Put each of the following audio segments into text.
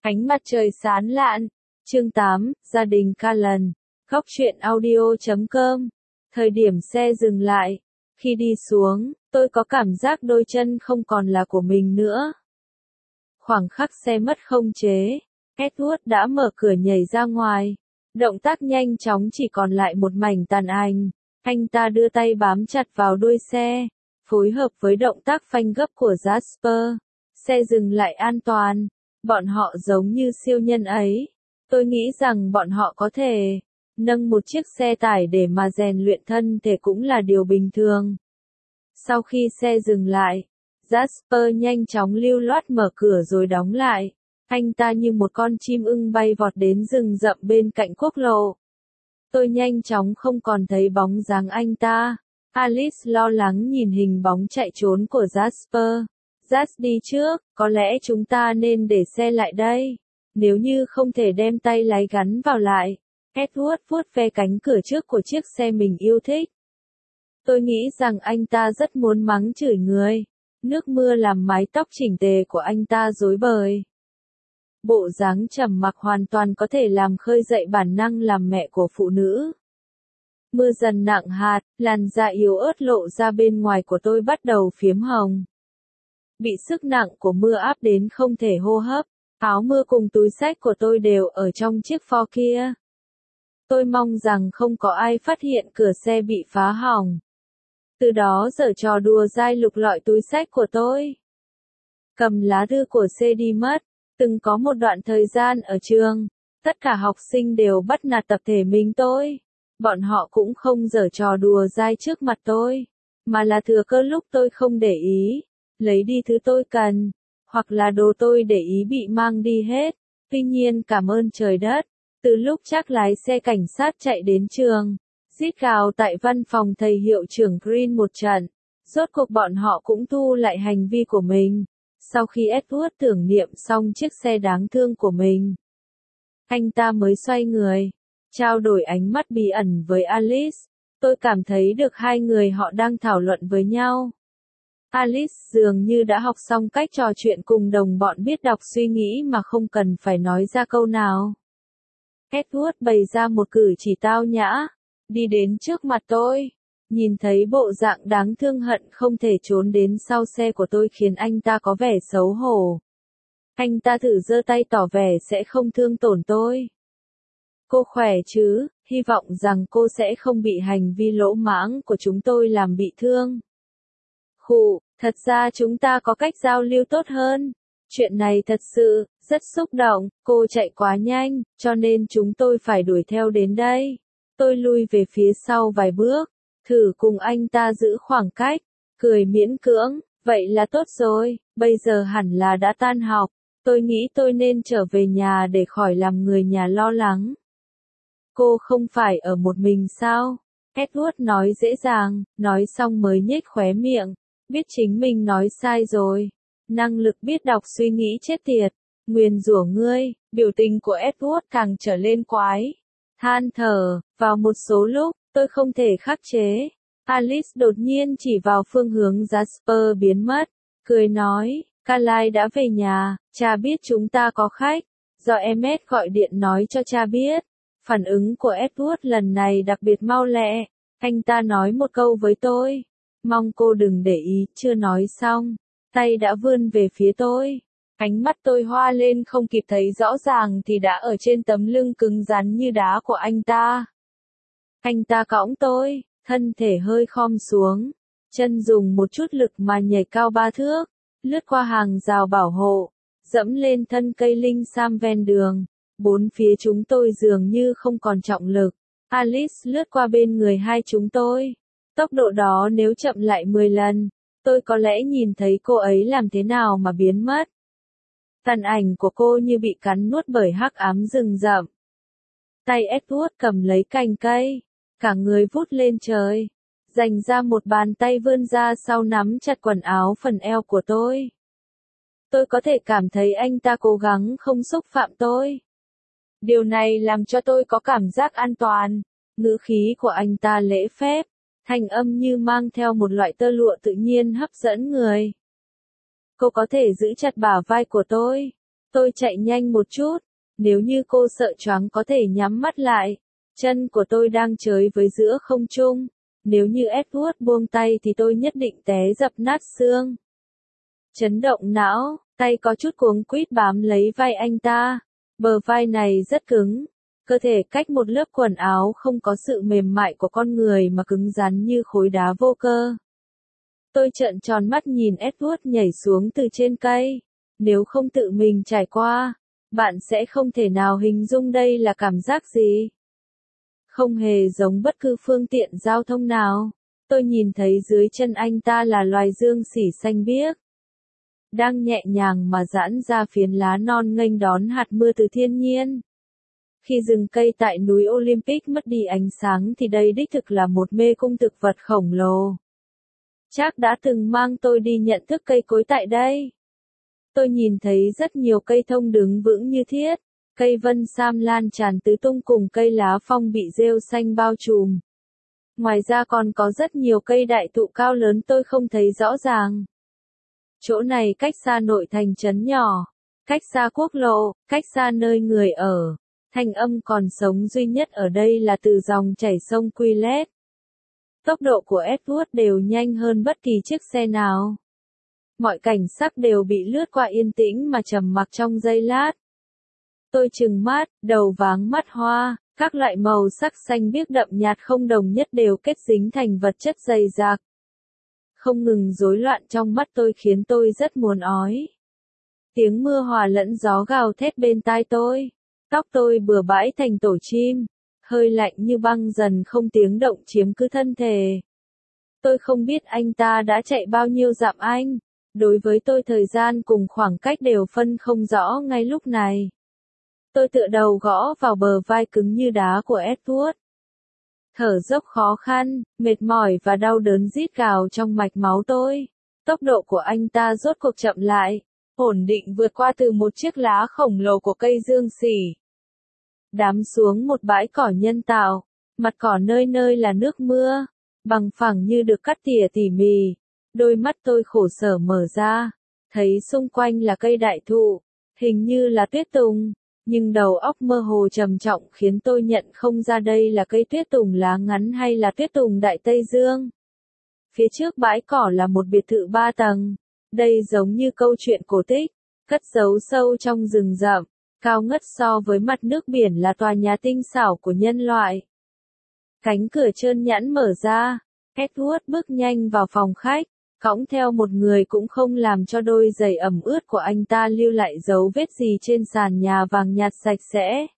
Ánh mặt trời sáng lạn. Chương 8, gia đình Callan. Góc truyện audio.com. Thời điểm xe dừng lại. Khi đi xuống, tôi có cảm giác đôi chân không còn là của mình nữa. Khoảng khắc xe mất khống chế, Edward đã mở cửa nhảy ra ngoài. Động tác nhanh chóng chỉ còn lại một mảnh tàn ảnh. Anh ta đưa tay bám chặt vào đuôi xe, phối hợp với động tác phanh gấp của Jasper. Xe dừng lại an toàn. Bọn họ giống như siêu nhân ấy. Tôi nghĩ rằng bọn họ có thể nâng một chiếc xe tải để mà rèn luyện thân thể cũng là điều bình thường. Sau khi xe dừng lại, Jasper nhanh chóng lưu loát mở cửa rồi đóng lại. Anh ta như một con chim ưng bay vọt đến rừng rậm bên cạnh quốc lộ. Tôi nhanh chóng không còn thấy bóng dáng anh ta. Alice lo lắng nhìn hình bóng chạy trốn của Jasper. Jas đi trước, có lẽ chúng ta nên để xe lại đây. Nếu như không thể đem tay lái gắn vào lại. Edward vuốt ve cánh cửa trước của chiếc xe mình yêu thích. Tôi nghĩ rằng anh ta rất muốn mắng chửi người. Nước mưa làm mái tóc chỉnh tề của anh ta rối bời. Bộ dáng trầm mặc hoàn toàn có thể làm khơi dậy bản năng làm mẹ của phụ nữ. Mưa dần nặng hạt, làn da yếu ớt lộ ra bên ngoài của tôi bắt đầu phiếm hồng. Bị sức nặng của mưa áp đến không thể hô hấp, áo mưa cùng túi xách của tôi đều ở trong chiếc Ford kia. Tôi mong rằng không có ai phát hiện cửa xe bị phá hỏng. Từ đó giở trò đùa dai lục lọi túi xách của tôi. Cầm lá thư của C đi mất. Từng có một đoạn thời gian ở trường, tất cả học sinh đều bắt nạt tập thể mình tôi. Bọn họ cũng không giở trò đùa dai trước mặt tôi, mà là thừa cơ lúc tôi không để ý, lấy đi thứ tôi cần, hoặc là đồ tôi để ý bị mang đi hết. Tuy nhiên cảm ơn trời đất, từ lúc Jack lái xe cảnh sát chạy đến trường, rít gào tại văn phòng thầy hiệu trưởng Green một trận, rốt cuộc bọn họ cũng thu lại hành vi của mình. Sau khi Edward tưởng niệm xong chiếc xe đáng thương của mình, anh ta mới xoay người, trao đổi ánh mắt bí ẩn với Alice. Tôi cảm thấy được hai người họ đang thảo luận với nhau. Alice dường như đã học xong cách trò chuyện cùng đồng bọn biết đọc suy nghĩ mà không cần phải nói ra câu nào. Edward bày ra một cử chỉ tao nhã, đi đến trước mặt tôi. Nhìn thấy bộ dạng đáng thương hận không thể trốn đến sau xe của tôi khiến anh ta có vẻ xấu hổ. Anh ta thử giơ tay tỏ vẻ sẽ không thương tổn tôi. Cô khỏe chứ, hy vọng rằng cô sẽ không bị hành vi lỗ mãng của chúng tôi làm bị thương. Khụ, thật ra chúng ta có cách giao lưu tốt hơn. Chuyện này thật sự, rất xúc động, cô chạy quá nhanh, cho nên chúng tôi phải đuổi theo đến đây. Tôi lui về phía sau vài bước. Thử cùng anh ta giữ khoảng cách, cười miễn cưỡng, vậy là tốt rồi, bây giờ hẳn là đã tan học, tôi nghĩ tôi nên trở về nhà để khỏi làm người nhà lo lắng. Cô không phải ở một mình sao? Edward nói dễ dàng, nói xong mới nhếch khóe miệng, biết chính mình nói sai rồi. Năng lực biết đọc suy nghĩ chết tiệt, nguyền rủa ngươi, biểu tình của Edward càng trở lên quái. Than thở, vào một số lúc, tôi không thể khắc chế. Alice đột nhiên chỉ vào phương hướng Jasper biến mất, cười nói, Carly đã về nhà, cha biết chúng ta có khách, do Emmet gọi điện nói cho cha biết. Phản ứng của Edward lần này đặc biệt mau lẹ, anh ta nói một câu với tôi, mong cô đừng để ý, chưa nói xong, tay đã vươn về phía tôi. Ánh mắt tôi hoa lên không kịp thấy rõ ràng thì đã ở trên tấm lưng cứng rắn như đá của anh ta. Anh ta cõng tôi, thân thể hơi khom xuống, chân dùng một chút lực mà nhảy cao 3 thước, lướt qua hàng rào bảo hộ, dẫm lên thân cây linh sam ven đường. Bốn phía chúng tôi dường như không còn trọng lực. Alice lướt qua bên người hai chúng tôi. Tốc độ đó nếu chậm lại 10 lần, tôi có lẽ nhìn thấy cô ấy làm thế nào mà biến mất. Tàn ảnh của cô như bị cắn nuốt bởi hắc ám rừng rậm. Tay Edward cầm lấy cành cây, cả người vút lên trời, dành ra một bàn tay vươn ra sau nắm chặt quần áo phần eo của tôi. Tôi có thể cảm thấy anh ta cố gắng không xúc phạm tôi. Điều này làm cho tôi có cảm giác an toàn. Ngữ khí của anh ta lễ phép, thanh âm như mang theo một loại tơ lụa tự nhiên hấp dẫn người. Cô có thể giữ chặt bả vai của tôi. Tôi chạy nhanh một chút, nếu như cô sợ choáng có thể nhắm mắt lại. Chân của tôi đang chới với giữa không trung. Nếu như Edward buông tay thì tôi nhất định té dập nát xương. Chấn động não, tay có chút cuống quýt bám lấy vai anh ta. Bờ vai này rất cứng. Cơ thể cách một lớp quần áo không có sự mềm mại của con người mà cứng rắn như khối đá vô cơ. Tôi trợn tròn mắt nhìn Edward nhảy xuống từ trên cây. Nếu không tự mình trải qua, bạn sẽ không thể nào hình dung đây là cảm giác gì. Không hề giống bất cứ phương tiện giao thông nào. Tôi nhìn thấy dưới chân anh ta là loài dương xỉ xanh biếc. Đang nhẹ nhàng mà giãn ra phiến lá non nghênh đón hạt mưa từ thiên nhiên. Khi rừng cây tại núi Olympic mất đi ánh sáng thì đây đích thực là một mê cung thực vật khổng lồ. Chắc đã từng mang tôi đi nhận thức cây cối tại đây. Tôi nhìn thấy rất nhiều cây thông đứng vững như thiết, cây vân sam lan tràn tứ tung cùng cây lá phong bị rêu xanh bao trùm. Ngoài ra còn có rất nhiều cây đại thụ cao lớn tôi không thấy rõ ràng. Chỗ này cách xa nội thành trấn nhỏ, cách xa quốc lộ, cách xa nơi người ở. Thanh âm còn sống duy nhất ở đây là từ dòng chảy sông Quillet. Tốc độ của Edward đều nhanh hơn bất kỳ chiếc xe nào. Mọi cảnh sắc đều bị lướt qua yên tĩnh mà trầm mặc trong giây lát. Tôi trừng mắt, đầu váng mắt hoa, các loại màu sắc xanh biếc đậm nhạt không đồng nhất đều kết dính thành vật chất dày dạc. Không ngừng rối loạn trong mắt tôi khiến tôi rất muốn ói. Tiếng mưa hòa lẫn gió gào thét bên tai tôi. Tóc tôi bừa bãi thành tổ chim. Hơi lạnh như băng dần không tiếng động chiếm cứ thân thể. Tôi không biết anh ta đã chạy bao nhiêu dặm anh. Đối với tôi thời gian cùng khoảng cách đều phân không rõ ngay lúc này. Tôi tựa đầu gõ vào bờ vai cứng như đá của Edward. Thở dốc khó khăn, mệt mỏi và đau đớn rít gào trong mạch máu tôi. Tốc độ của anh ta rốt cuộc chậm lại, ổn định vượt qua từ một chiếc lá khổng lồ của cây dương xỉ. Đám xuống một bãi cỏ nhân tạo, mặt cỏ nơi nơi là nước mưa, bằng phẳng như được cắt tỉa tỉ mỉ. Đôi mắt tôi khổ sở mở ra, thấy xung quanh là cây đại thụ, hình như là tuyết tùng, nhưng đầu óc mơ hồ trầm trọng khiến tôi nhận không ra đây là cây tuyết tùng lá ngắn hay là tuyết tùng Đại Tây Dương. Phía trước bãi cỏ là một biệt thự 3 tầng, đây giống như câu chuyện cổ tích, cất giấu sâu trong rừng rậm, cao ngất so với mặt nước biển là tòa nhà tinh xảo của nhân loại. Cánh cửa trơn nhẵn mở ra, Edward bước nhanh vào phòng khách. Cõng theo một người cũng không làm cho đôi giày ẩm ướt của anh ta lưu lại dấu vết gì trên sàn nhà vàng nhạt sạch sẽ.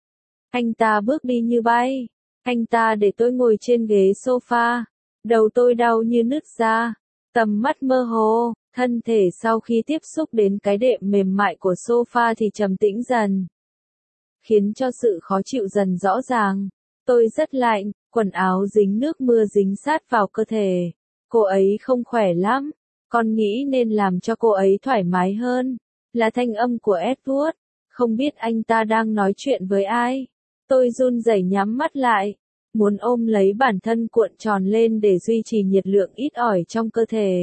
Anh ta bước đi như bay. Anh ta để tôi ngồi trên ghế sofa. Đầu tôi đau như nứt ra. Tầm mắt mơ hồ, thân thể sau khi tiếp xúc đến cái đệm mềm mại của sofa thì trầm tĩnh dần. Khiến cho sự khó chịu dần rõ ràng. Tôi rất lạnh, quần áo dính nước mưa dính sát vào cơ thể. Cô ấy không khỏe lắm, con nghĩ nên làm cho cô ấy thoải mái hơn. Là thanh âm của Edward, không biết anh ta đang nói chuyện với ai. Tôi run rẩy nhắm mắt lại, muốn ôm lấy bản thân cuộn tròn lên để duy trì nhiệt lượng ít ỏi trong cơ thể.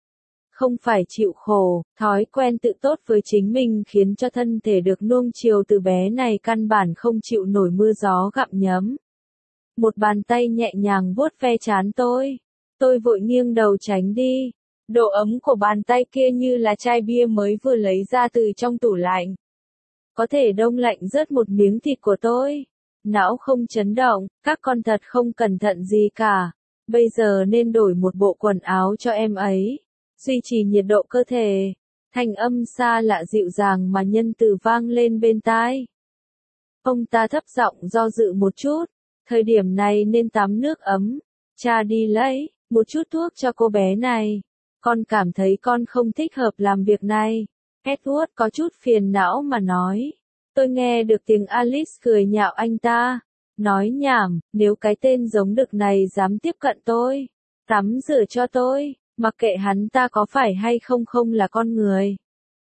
Không phải chịu khổ, thói quen tự tốt với chính mình khiến cho thân thể được nuông chiều từ bé này căn bản không chịu nổi mưa gió gặm nhấm. Một bàn tay nhẹ nhàng vuốt ve trán tôi. Tôi vội nghiêng đầu tránh đi. Độ ấm của bàn tay kia như là chai bia mới vừa lấy ra từ trong tủ lạnh. Có thể đông lạnh rớt một miếng thịt của tôi. Não không chấn động, các con thật không cẩn thận gì cả. Bây giờ nên đổi một bộ quần áo cho em ấy. Duy trì nhiệt độ cơ thể. Thanh âm xa lạ dịu dàng mà nhân từ vang lên bên tai. Ông ta thấp giọng do dự một chút. Thời điểm này nên tắm nước ấm. Cha đi lấy một chút thuốc cho cô bé này. Con cảm thấy con không thích hợp làm việc này. Edward có chút phiền não mà nói. Tôi nghe được tiếng Alice cười nhạo anh ta. Nói nhảm, nếu cái tên giống đực này dám tiếp cận tôi. Tắm rửa cho tôi, mặc kệ hắn ta có phải hay không không là con người.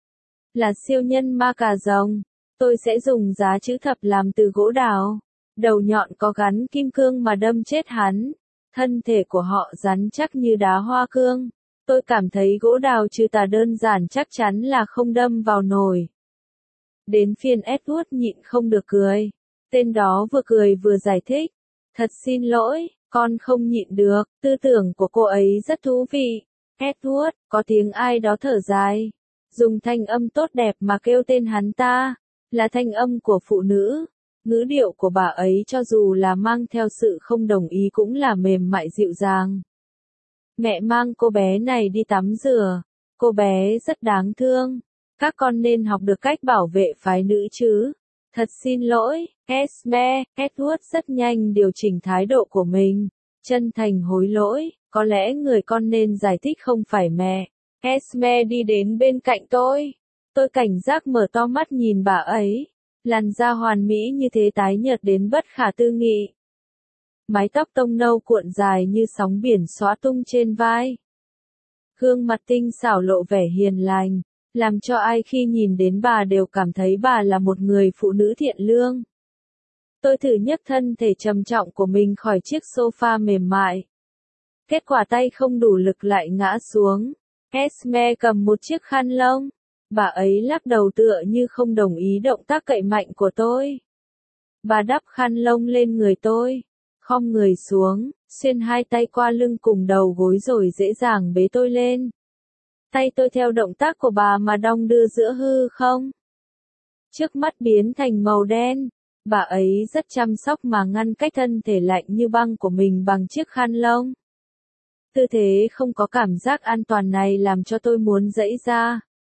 Là siêu nhân ma cà rồng. Tôi sẽ dùng giá chữ thập làm từ gỗ đào. Đầu nhọn có gắn kim cương mà đâm chết hắn. Thân thể của họ rắn chắc như đá hoa cương. Tôi cảm thấy gỗ đào trừ tà đơn giản chắc chắn là không đâm vào nổi. Đến phiên Edward nhịn không được cười. Tên đó vừa cười vừa giải thích. Thật xin lỗi, con không nhịn được, tư tưởng của cô ấy rất thú vị. Edward, có tiếng ai đó thở dài. Dùng thanh âm tốt đẹp mà kêu tên hắn ta. Là thanh âm của phụ nữ. Ngữ điệu của bà ấy cho dù là mang theo sự không đồng ý cũng là mềm mại dịu dàng. Mẹ mang cô bé này đi tắm rửa. Cô bé rất đáng thương. Các con nên học được cách bảo vệ phái nữ chứ. Thật xin lỗi, Esme. Edward rất nhanh điều chỉnh thái độ của mình. Chân thành hối lỗi, có lẽ người con nên giải thích không phải mẹ. Esme đi đến bên cạnh tôi. Tôi cảnh giác mở to mắt nhìn bà ấy. Làn da hoàn mỹ như thế tái nhợt đến bất khả tư nghị. Mái tóc tông nâu cuộn dài như sóng biển xõa tung trên vai. Gương mặt tinh xảo lộ vẻ hiền lành, làm cho ai khi nhìn đến bà đều cảm thấy bà là một người phụ nữ thiện lương. Tôi thử nhấc thân thể trầm trọng của mình khỏi chiếc sofa mềm mại. Kết quả tay không đủ lực lại ngã xuống. Esme cầm một chiếc khăn lông. Bà ấy lắc đầu tựa như không đồng ý động tác cậy mạnh của tôi. Bà đắp khăn lông lên người tôi, khom người xuống, xuyên hai tay qua lưng cùng đầu gối rồi dễ dàng bế tôi lên. Tay tôi theo động tác của bà mà đong đưa giữa hư không. Trước mắt biến thành màu đen. Bà ấy rất chăm sóc mà ngăn cách thân thể lạnh như băng của mình bằng chiếc khăn lông. Tư thế không có cảm giác an toàn này làm cho tôi muốn giãy ra.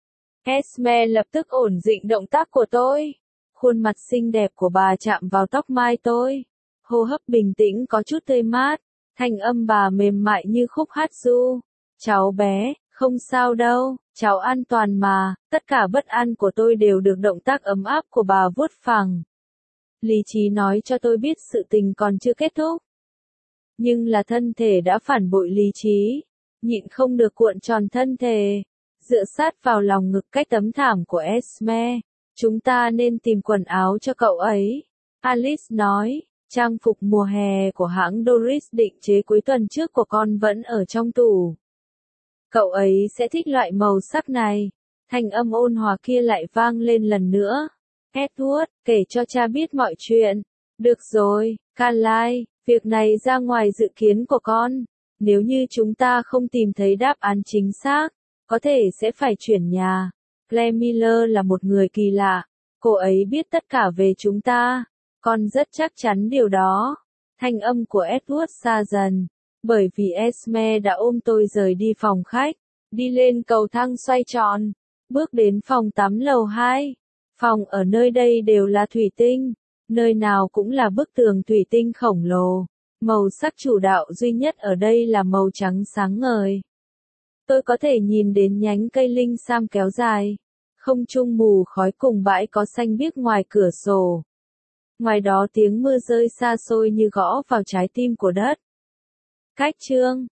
Esme lập tức ổn định động tác của tôi. Khuôn mặt xinh đẹp của bà chạm vào tóc mai tôi. Hô hấp bình tĩnh có chút tươi mát. Thanh âm bà mềm mại như khúc hát ru. Cháu bé, không sao đâu, cháu an toàn mà. Tất cả bất an của tôi đều được động tác ấm áp của bà vuốt phẳng. Lý trí nói cho tôi biết sự tình còn chưa kết thúc. Nhưng là thân thể đã phản bội lý trí. Nhịn không được cuộn tròn thân thể. Dựa sát vào lòng ngực cách tấm thảm của Esme. Chúng ta nên tìm quần áo cho cậu ấy. Alice nói, trang phục mùa hè của hãng Doris định chế cuối tuần trước của con vẫn ở trong tủ. Cậu ấy sẽ thích loại màu sắc này. Thanh âm ôn hòa kia lại vang lên lần nữa. Edward, kể cho cha biết mọi chuyện. Được rồi, Carly, việc này ra ngoài dự kiến của con. Nếu như chúng ta không tìm thấy đáp án chính xác, có thể sẽ phải chuyển nhà. Claire Miller là một người kỳ lạ. Cô ấy biết tất cả về chúng ta. Con rất chắc chắn điều đó. Thanh âm của Edward xa dần. Bởi vì Esme đã ôm tôi rời đi phòng khách. Đi lên cầu thang xoay tròn. Bước đến phòng tắm lầu 2. Phòng ở nơi đây đều là thủy tinh. Nơi nào cũng là bức tường thủy tinh khổng lồ. Màu sắc chủ đạo duy nhất ở đây là màu trắng sáng ngời. Tôi có thể nhìn đến nhánh cây linh sam kéo dài. Không trung mù khói cùng bãi có xanh biếc ngoài cửa sổ. Ngoài đó tiếng mưa rơi xa xôi như gõ vào trái tim của đất. Cách chương